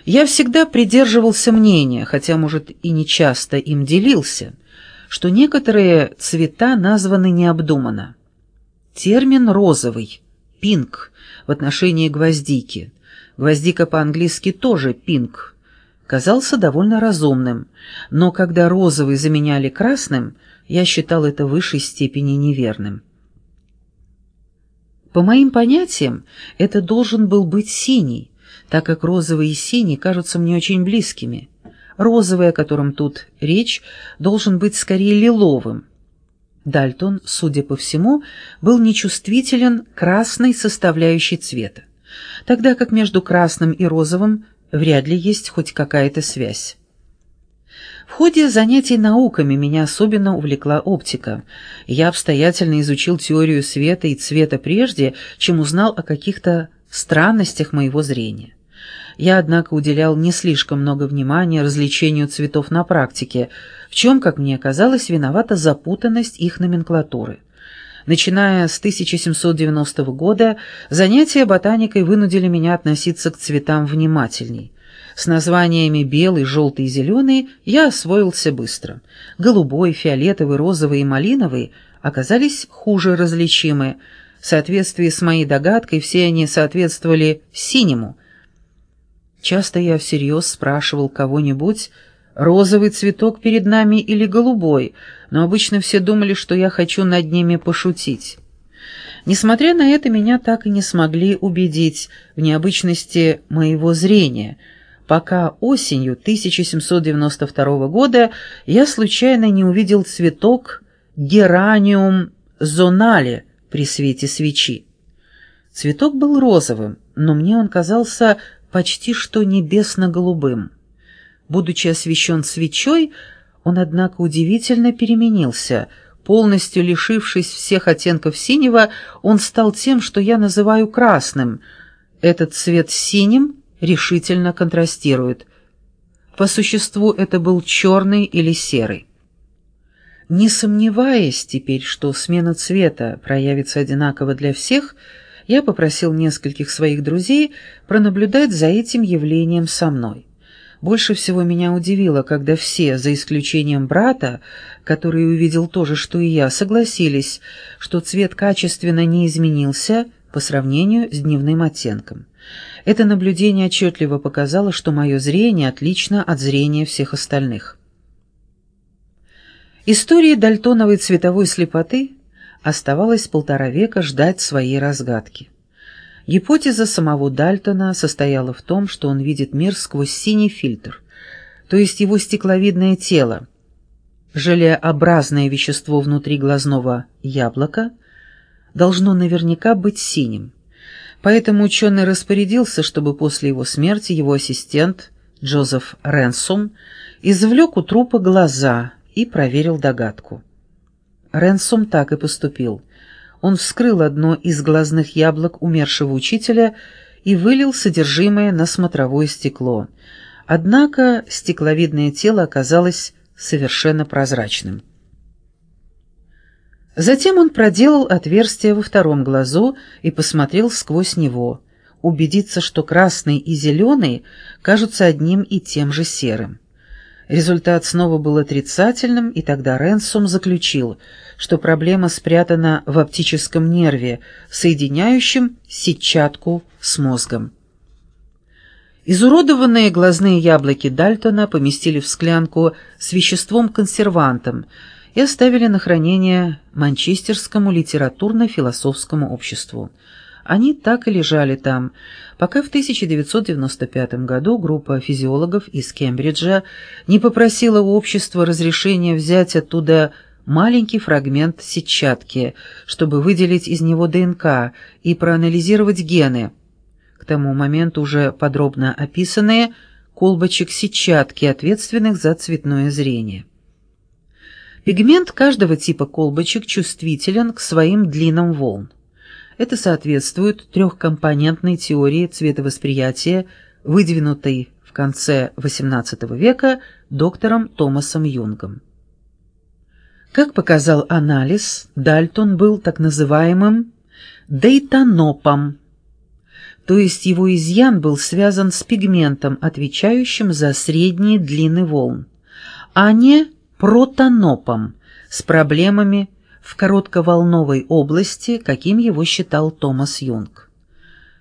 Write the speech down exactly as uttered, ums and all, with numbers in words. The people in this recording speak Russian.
Я всегда придерживался мнения, хотя, может, и не часто им делился, что некоторые цвета названы необдуманно. Термин «розовый» — «пинк» в отношении гвоздики, гвоздика по-английски тоже «пинк», казался довольно разумным, но когда розовый заменяли красным, я считал это в высшей степени неверным. По моим понятиям, это должен был быть синий, так как розовый и синий кажутся мне очень близкими. Розовый, о котором тут речь, должен быть скорее лиловым. Дальтон, судя по всему, был нечувствителен к красной составляющей цвета, тогда как между красным и розовым вряд ли есть хоть какая-то связь. В ходе занятий науками меня особенно увлекла оптика. Я обстоятельно изучил теорию света и цвета прежде, чем узнал о каких-то странностях моего зрения. Я, однако, уделял не слишком много внимания различению цветов на практике, в чем, как мне казалось, виновата запутанность их номенклатуры. Начиная с тысяча семьсот девяностого года, занятия ботаникой вынудили меня относиться к цветам внимательней. С названиями белый, желтый и зеленый я освоился быстро. Голубой, фиолетовый, розовый и малиновый оказались хуже различимы. В соответствии с моей догадкой все они соответствовали синему. Часто я всерьез спрашивал кого-нибудь, розовый цветок перед нами или голубой, но обычно все думали, что я хочу над ними пошутить. Несмотря на это, меня так и не смогли убедить в необычности моего зрения, пока осенью тысяча семьсот девяносто второго года я случайно не увидел цветок гераниум зонале при свете свечи. Цветок был розовым, но мне он казался почти что небесно-голубым. Будучи освещен свечой, он, однако, удивительно переменился. Полностью лишившись всех оттенков синего, он стал тем, что я называю красным. Этот цвет с синим решительно контрастирует. По существу это был черный или серый. Не сомневаясь теперь, что смена цвета проявится одинаково для всех, я попросил нескольких своих друзей пронаблюдать за этим явлением со мной. Больше всего меня удивило, когда все, за исключением брата, который увидел то же, что и я, согласились, что цвет качественно не изменился по сравнению с дневным оттенком. Это наблюдение отчетливо показало, что мое зрение отлично от зрения всех остальных. Истории дальтоновой цветовой слепоты оставалось полтора века ждать своей разгадки. Гипотеза самого Дальтона состояла в том, что он видит мир сквозь синий фильтр, то есть его стекловидное тело, желеобразное вещество внутри глазного яблока, должно наверняка быть синим. Поэтому ученый распорядился, чтобы после его смерти его ассистент Джозеф Ренсом извлек у трупа глаза и проверил догадку. Ренсом так и поступил. Он вскрыл одно из глазных яблок умершего учителя и вылил содержимое на смотровое стекло. Однако стекловидное тело оказалось совершенно прозрачным. Затем он проделал отверстие во втором глазу и посмотрел сквозь него, убедиться, что красный и зеленый кажутся одним и тем же серым. Результат снова был отрицательным, и тогда Ренсом заключил, что проблема спрятана в оптическом нерве, соединяющем сетчатку с мозгом. Изуродованные глазные яблоки Дальтона поместили в склянку с веществом-консервантом и оставили на хранение Манчестерскому литературно-философскому обществу. Они так и лежали там, пока в тысяча девятьсот девяносто пятом году группа физиологов из Кембриджа не попросила у общества разрешения взять оттуда маленький фрагмент сетчатки, чтобы выделить из него ДНК и проанализировать гены, к тому моменту уже подробно описанные, колбочек сетчатки, ответственных за цветное зрение. Пигмент каждого типа колбочек чувствителен к своим длинам волн. Это соответствует трехкомпонентной теории цветовосприятия, выдвинутой в конце восемнадцатого века доктором Томасом Юнгом. Как показал анализ, Дальтон был так называемым дейтанопом, то есть его изъян был связан с пигментом, отвечающим за средние длины волн, а не протонопом с проблемами в коротковолновой области, каким его считал Томас Юнг.